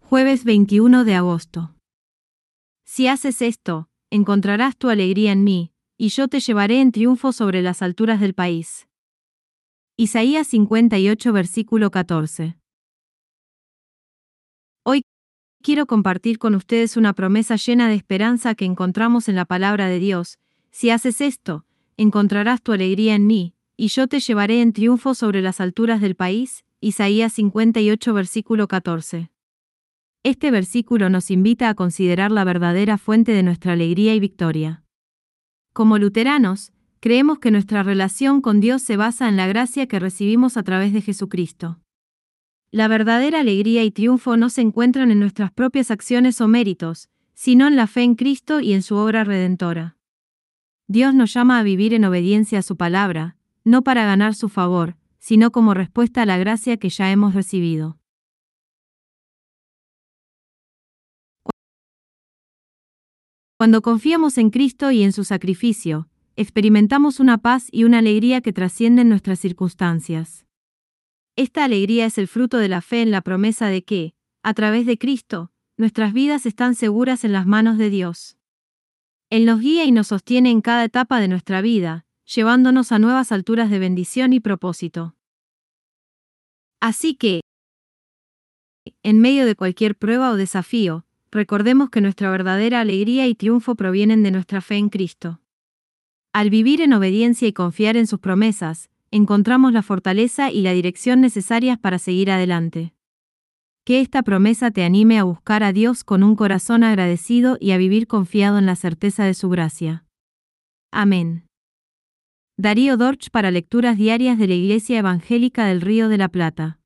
Jueves 21 de agosto. Si haces esto, encontrarás tu alegría en mí, y yo te llevaré en triunfo sobre las alturas del país. Isaías 58 versículo 14. Hoy quiero compartir con ustedes una promesa llena de esperanza que encontramos en la palabra de Dios. Si haces esto, encontrarás tu alegría en mí, y yo te llevaré en triunfo sobre las alturas del país. Isaías 58 versículo 14. Este versículo nos invita a considerar la verdadera fuente de nuestra alegría y victoria. Como luteranos, creemos que nuestra relación con Dios se basa en la gracia que recibimos a través de Jesucristo. La verdadera alegría y triunfo no se encuentran en nuestras propias acciones o méritos, sino en la fe en Cristo y en su obra redentora. Dios nos llama a vivir en obediencia a su palabra, no para ganar su favor, sino como respuesta a la gracia que ya hemos recibido. Cuando confiamos en Cristo y en su sacrificio, experimentamos una paz y una alegría que trascienden nuestras circunstancias. Esta alegría es el fruto de la fe en la promesa de que, a través de Cristo, nuestras vidas están seguras en las manos de Dios. Él nos guía y nos sostiene en cada etapa de nuestra vida, llevándonos a nuevas alturas de bendición y propósito. Así que, en medio de cualquier prueba o desafío, recordemos que nuestra verdadera alegría y triunfo provienen de nuestra fe en Cristo. Al vivir en obediencia y confiar en sus promesas, encontramos la fortaleza y la dirección necesarias para seguir adelante. Que esta promesa te anime a buscar a Dios con un corazón agradecido y a vivir confiado en la certeza de su gracia. Amén. Darío Dorch para Lecturas Diarias de la Iglesia Evangélica del Río de la Plata.